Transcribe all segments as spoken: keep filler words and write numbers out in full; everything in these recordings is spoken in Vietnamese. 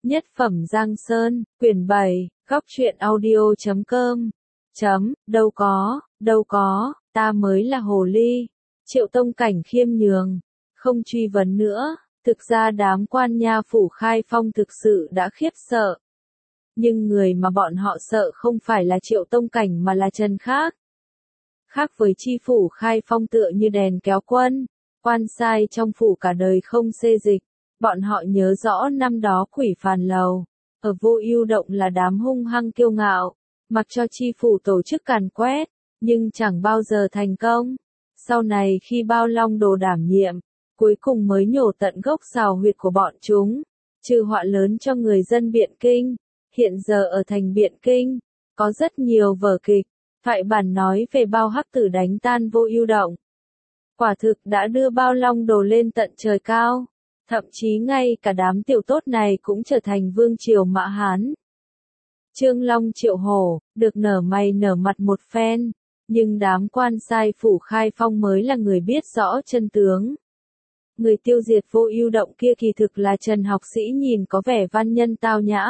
Nhất phẩm Giang Sơn, quyển bảy, góc truyện audio chấm com. Chấm, đâu có, đâu có, ta mới là hồ ly. Triệu Tông Cảnh khiêm nhường, không truy vấn nữa, thực ra đám quan nha phủ Khai Phong thực sự đã khiếp sợ. Nhưng người mà bọn họ sợ không phải là Triệu Tông Cảnh mà là Trần Khác. Khác với chi phủ Khai Phong tựa như đèn kéo quân, quan sai trong phủ cả đời không xê dịch. Bọn họ nhớ rõ năm đó Quỷ Phàn Lầu, ở Vô Ưu Động là đám hung hăng kiêu ngạo, mặc cho chi phủ tổ chức càn quét, nhưng chẳng bao giờ thành công. Sau này khi Bao Long Đồ đảm nhiệm, cuối cùng mới nhổ tận gốc xào huyệt của bọn chúng, trừ họa lớn cho người dân Biện Kinh. Hiện giờ ở thành Biện Kinh, có rất nhiều vở kịch, thoại bản nói về Bao Hắc Tử đánh tan Vô Ưu Động. Quả thực đã đưa Bao Long Đồ lên tận trời cao. Thậm chí ngay cả đám tiểu tốt này cũng trở thành vương triều Mã Hán. Trương Long Triệu Hổ, được nở mày nở mặt một phen, nhưng đám quan sai phủ Khai Phong mới là người biết rõ chân tướng. Người tiêu diệt Vô Ưu Động kia kỳ thực là Trần học sĩ nhìn có vẻ văn nhân tao nhã.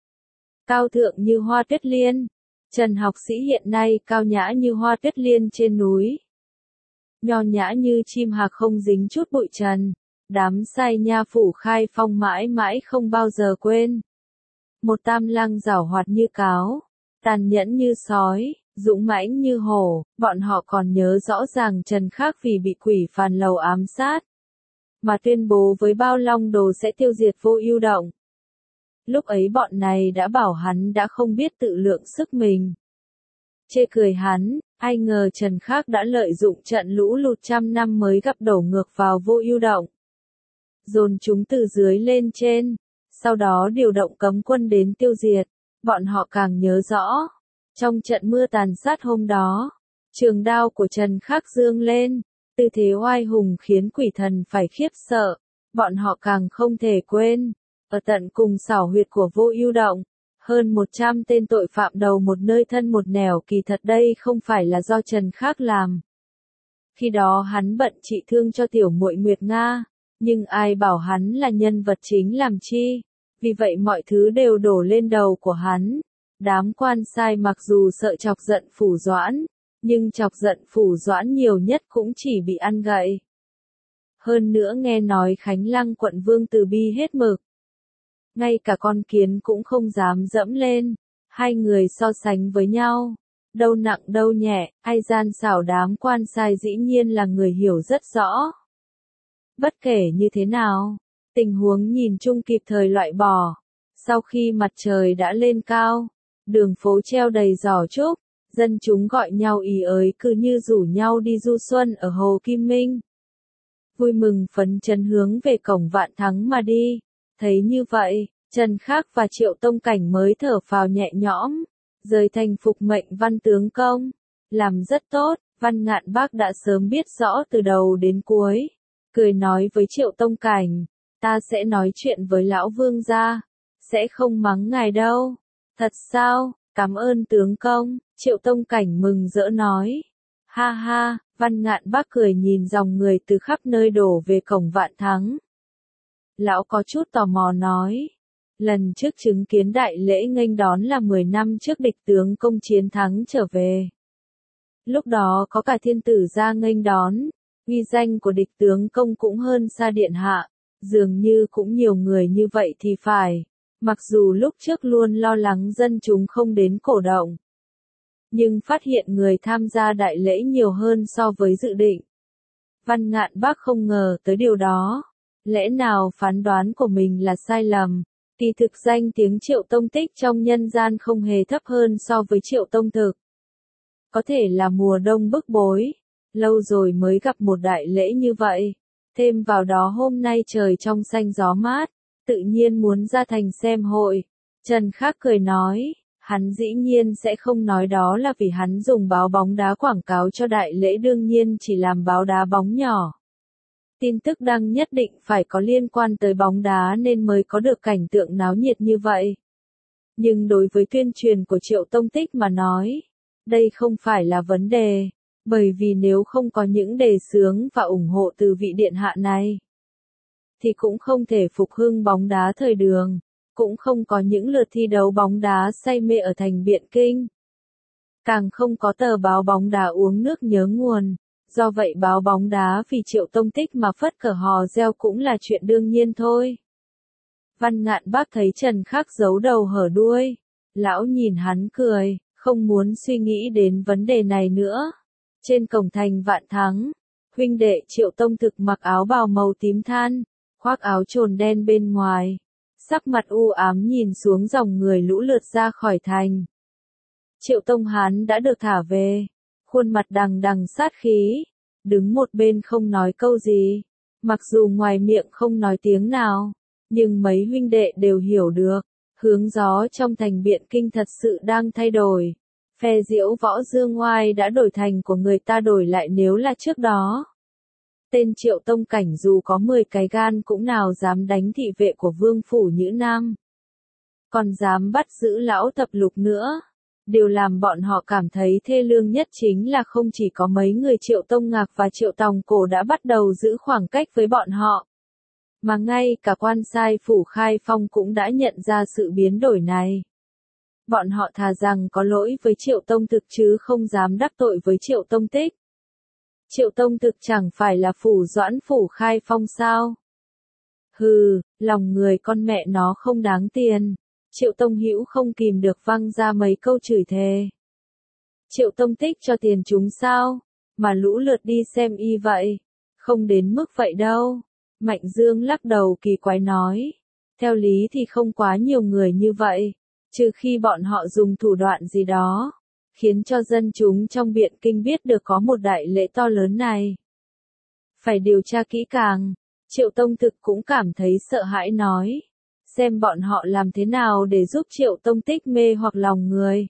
Cao thượng như hoa tuyết liên. Trần học sĩ hiện nay cao nhã như hoa tuyết liên trên núi. Nho nhã như chim hạc không dính chút bụi trần. Đám sai nha phủ Khai Phong mãi mãi không bao giờ quên. Một Tam Lăng giảo hoạt như cáo, tàn nhẫn như sói, dũng mãnh như hổ, bọn họ còn nhớ rõ ràng Trần Khác vì bị Quỷ Phàn Lầu ám sát, mà tuyên bố với Bao Long Đồ sẽ tiêu diệt Vô Ưu Động. Lúc ấy bọn này đã bảo hắn đã không biết tự lượng sức mình. Chê cười hắn, ai ngờ Trần Khác đã lợi dụng trận lũ lụt trăm năm mới gặp đổ ngược vào Vô Ưu Động. Dồn chúng từ dưới lên trên, sau đó điều động cấm quân đến tiêu diệt. Bọn họ càng nhớ rõ, trong trận mưa tàn sát hôm đó, trường đao của Trần Khác dương lên, tư thế oai hùng khiến quỷ thần phải khiếp sợ. Bọn họ càng không thể quên, ở tận cùng xảo huyệt của Vô Ưu Động, hơn một trăm tên tội phạm đầu một nơi thân một nẻo, kỳ thật đây không phải là do Trần Khác làm. Khi đó hắn bận trị thương cho tiểu muội Nguyệt Nga. Nhưng ai bảo hắn là nhân vật chính làm chi, vì vậy mọi thứ đều đổ lên đầu của hắn. Đám quan sai mặc dù sợ chọc giận Phủ Doãn, nhưng chọc giận Phủ Doãn nhiều nhất cũng chỉ bị ăn gậy. Hơn nữa nghe nói Khánh Lăng quận vương từ bi hết mực. Ngay cả con kiến cũng không dám dẫm lên, hai người so sánh với nhau. Đâu nặng đâu nhẹ, ai gian xảo đám quan sai dĩ nhiên là người hiểu rất rõ. Bất kể như thế nào, tình huống nhìn chung kịp thời loại bỏ. Sau khi mặt trời đã lên cao, đường phố treo đầy giỏ trúc, dân chúng gọi nhau ý ới cứ như rủ nhau đi du xuân ở Hồ Kim Minh. Vui mừng phấn chấn hướng về cổng Vạn Thắng mà đi. Thấy như vậy, Trần Khác và Triệu Tông Cảnh mới thở phào nhẹ nhõm, rời thành phục mệnh Văn tướng công. Làm rất tốt, Văn Ngạn Bác đã sớm biết rõ từ đầu đến cuối. Cười nói với Triệu Tông Cảnh, ta sẽ nói chuyện với lão vương gia, sẽ không mắng ngài đâu. Thật sao, cảm ơn tướng công, Triệu Tông Cảnh mừng rỡ nói. Ha ha, Văn Ngạn Bác cười nhìn dòng người từ khắp nơi đổ về cổng Vạn Thắng. Lão có chút tò mò nói, lần trước chứng kiến đại lễ nghênh đón là mười năm trước địch tướng công chiến thắng trở về. Lúc đó có cả thiên tử ra nghênh đón. Uy danh của địch tướng công cũng hơn xa điện hạ, dường như cũng nhiều người như vậy thì phải, mặc dù lúc trước luôn lo lắng dân chúng không đến cổ động. Nhưng phát hiện người tham gia đại lễ nhiều hơn so với dự định. Văn Ngạn Bác không ngờ tới điều đó, lẽ nào phán đoán của mình là sai lầm, kỳ thực danh tiếng Triệu Tông Tích trong nhân gian không hề thấp hơn so với Triệu Tông Thực. Có thể là mùa đông bức bối. Lâu rồi mới gặp một đại lễ như vậy, thêm vào đó hôm nay trời trong xanh gió mát, tự nhiên muốn ra thành xem hội. Trần Khác cười nói, hắn dĩ nhiên sẽ không nói đó là vì hắn dùng báo bóng đá quảng cáo cho đại lễ, đương nhiên chỉ làm báo đá bóng nhỏ. Tin tức đăng nhất định phải có liên quan tới bóng đá nên mới có được cảnh tượng náo nhiệt như vậy. Nhưng đối với tuyên truyền của Triệu Tông Tích mà nói, đây không phải là vấn đề. Bởi vì nếu không có những đề xướng và ủng hộ từ vị điện hạ này, thì cũng không thể phục hưng bóng đá thời đường. cũng không có những lượt thi đấu bóng đá say mê ở thành Biện Kinh. Càng không có tờ báo bóng đá uống nước nhớ nguồn, do vậy báo bóng đá vì Triệu Tông Tích mà phất cờ hò reo cũng là chuyện đương nhiên thôi. Văn Ngạn Bác thấy Trần Khắc giấu đầu hở đuôi, lão nhìn hắn cười, không muốn suy nghĩ đến vấn đề này nữa. Trên cổng thành Vạn Thắng, huynh đệ Triệu Tông Thực mặc áo bào màu tím than, khoác áo trồn đen bên ngoài, sắc mặt u ám nhìn xuống dòng người lũ lượt ra khỏi thành. Triệu Tông Hán đã được thả về, khuôn mặt đằng đằng sát khí, đứng một bên không nói câu gì, mặc dù ngoài miệng không nói tiếng nào, nhưng mấy huynh đệ đều hiểu được, hướng gió trong thành Biện Kinh thật sự đang thay đổi. Phe Diễu Võ Dương Oai đã đổi thành của người ta đổi lại nếu là trước đó. Tên Triệu Tông Cảnh dù có mười cái gan cũng nào dám đánh thị vệ của Vương Phủ Nhữ Nam. Còn dám bắt giữ lão Thập Lục nữa. Điều làm bọn họ cảm thấy thê lương nhất chính là không chỉ có mấy người Triệu Tông Ngạc và Triệu Tòng Cổ đã bắt đầu giữ khoảng cách với bọn họ, mà ngay cả quan sai Phủ Khai Phong cũng đã nhận ra sự biến đổi này. Bọn họ thà rằng có lỗi với Triệu Tông Thực chứ không dám đắc tội với Triệu Tông Tích. Triệu Tông Thực chẳng phải là phủ doãn Phủ Khai Phong sao? Hừ, lòng người con mẹ nó không đáng tiền. Triệu Tông Hữu không kìm được văng ra mấy câu chửi thề. Triệu Tông Tích cho tiền chúng sao? Mà lũ lượt đi xem y vậy. Không đến mức vậy đâu. Mạnh Dương lắc đầu kỳ quái nói. Theo lý thì không quá nhiều người như vậy. Trừ khi bọn họ dùng thủ đoạn gì đó, khiến cho dân chúng trong Biện Kinh biết được có một đại lễ to lớn này. Phải điều tra kỹ càng. Triệu Tông Thực cũng cảm thấy sợ hãi nói. Xem bọn họ làm thế nào để giúp Triệu Tông Tích mê hoặc lòng người.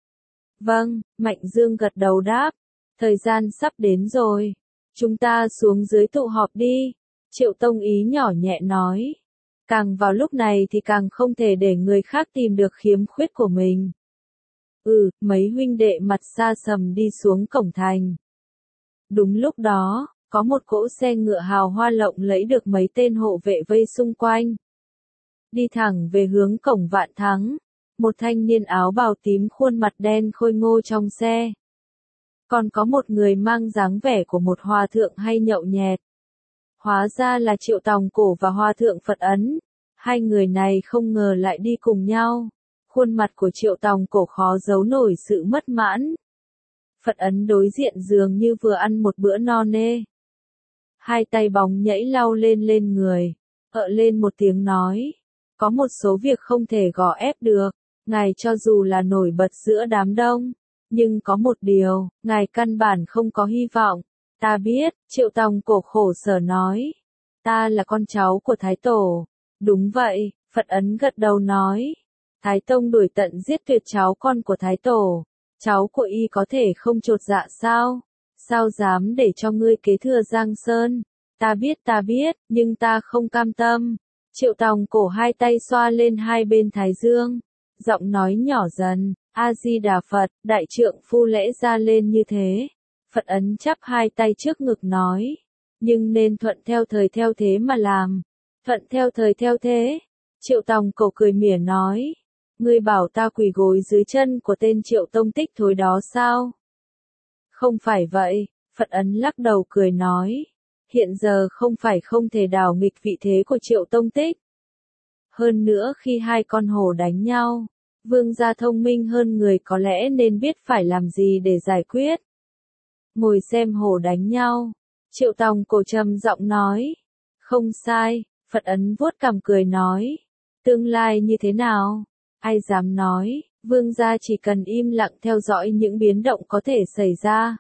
Vâng, Mạnh Dương gật đầu đáp. Thời gian sắp đến rồi. Chúng ta xuống dưới tụ họp đi. Triệu Tông Ý nhỏ nhẹ nói. Càng vào lúc này thì càng không thể để người khác tìm được khiếm khuyết của mình. Ừ, mấy huynh đệ mặt xa sầm đi xuống cổng thành. Đúng lúc đó, có một cỗ xe ngựa hào hoa lộng lẫy được mấy tên hộ vệ vây xung quanh. Đi thẳng về hướng cổng Vạn Thắng, một thanh niên áo bào tím khuôn mặt đen khôi ngô trong xe. Còn có một người mang dáng vẻ của một hòa thượng hay nhậu nhẹt. Hóa ra là Triệu Tòng Cổ và Hòa thượng Phật Ấn. Hai người này không ngờ lại đi cùng nhau. Khuôn mặt của Triệu Tòng Cổ khó giấu nổi sự mất mãn. Phật Ấn đối diện dường như vừa ăn một bữa no nê. Hai tay bóng nhảy lau lên lên người, ợ lên một tiếng nói. Có một số việc không thể gò ép được, ngài cho dù là nổi bật giữa đám đông. Nhưng có một điều, ngài căn bản không có hy vọng. Ta biết, Triệu Tòng Cổ khổ sở nói. Ta là con cháu của Thái Tổ. Đúng vậy, Phật Ấn gật đầu nói. Thái Tông đuổi tận giết tuyệt cháu con của Thái Tổ. Cháu của y có thể không chột dạ sao? Sao dám để cho ngươi kế thừa Giang Sơn? Ta biết ta biết, nhưng ta không cam tâm. Triệu Tòng Cổ hai tay xoa lên hai bên thái dương. Giọng nói nhỏ dần, A-di-đà Phật, đại trượng phu lễ ra lên như thế. Phật Ấn chắp hai tay trước ngực nói. Nhưng nên thuận theo thời theo thế mà làm. Thuận theo thời theo thế. Triệu Tòng Cổ cười mỉa nói. Ngươi bảo ta quỳ gối dưới chân của tên Triệu Tông Tích thối đó sao? Không phải vậy, Phật Ấn lắc đầu cười nói. Hiện giờ không phải không thể đảo nghịch vị thế của Triệu Tông Tích. Hơn nữa khi hai con hổ đánh nhau, vương gia thông minh hơn người có lẽ nên biết phải làm gì để giải quyết. Ngồi xem hổ đánh nhau, Triệu Tòng Cổ trầm giọng nói. Không sai, Phật Ấn vuốt cằm cười nói. Tương lai như thế nào? Ai dám nói, vương gia chỉ cần im lặng theo dõi những biến động có thể xảy ra.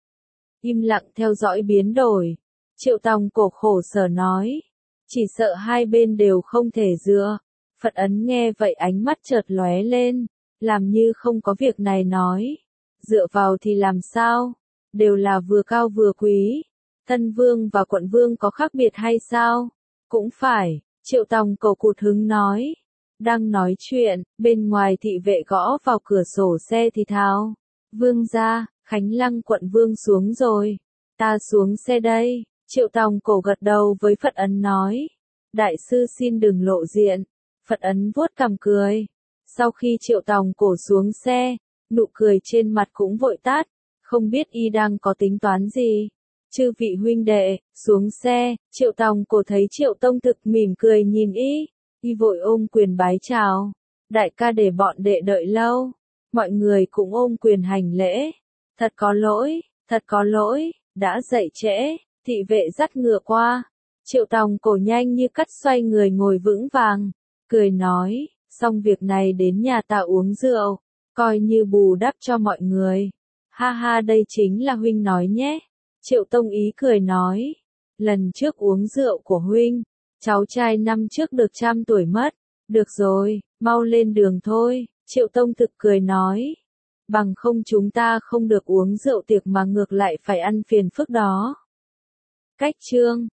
Im lặng theo dõi biến đổi. Triệu Tòng Cổ khổ sở nói. Chỉ sợ hai bên đều không thể dựa. Phật Ấn nghe vậy ánh mắt chợt lóe lên. Làm như không có việc này nói. Dựa vào thì làm sao? Đều là vừa cao vừa quý. Thân vương và quận vương có khác biệt hay sao? Cũng phải, Triệu Tòng Cổ cụt hứng nói. Đang nói chuyện, bên ngoài thị vệ gõ vào cửa sổ xe thì thào. Vương gia, Khánh Lăng quận vương xuống rồi. Ta xuống xe đây. Triệu Tòng Cổ gật đầu với Phật Ấn nói. Đại sư xin đừng lộ diện. Phật Ấn vuốt cằm cười. Sau khi Triệu Tòng Cổ xuống xe, nụ cười trên mặt cũng vội tắt, không biết y đang có tính toán gì. Chư vị huynh đệ, xuống xe, Triệu Tòng Cổ thấy Triệu Tông Thực mỉm cười nhìn y, y vội ôm quyền bái chào. Đại ca để bọn đệ đợi lâu. Mọi người cũng ôm quyền hành lễ. Thật có lỗi, thật có lỗi, đã dậy trễ, thị vệ dắt ngựa qua. Triệu Tòng Cổ nhanh như cắt xoay người ngồi vững vàng, cười nói, xong việc này đến nhà ta uống rượu, coi như bù đắp cho mọi người. Ha ha, đây chính là huynh nói nhé. Triệu Tông Ý cười nói, lần trước uống rượu của huynh, cháu trai năm trước được trăm tuổi mất. Được rồi, mau lên đường thôi. Triệu Tông Thực cười nói, bằng không chúng ta không được uống rượu tiệc mà ngược lại phải ăn phiền phức đó. Cách chương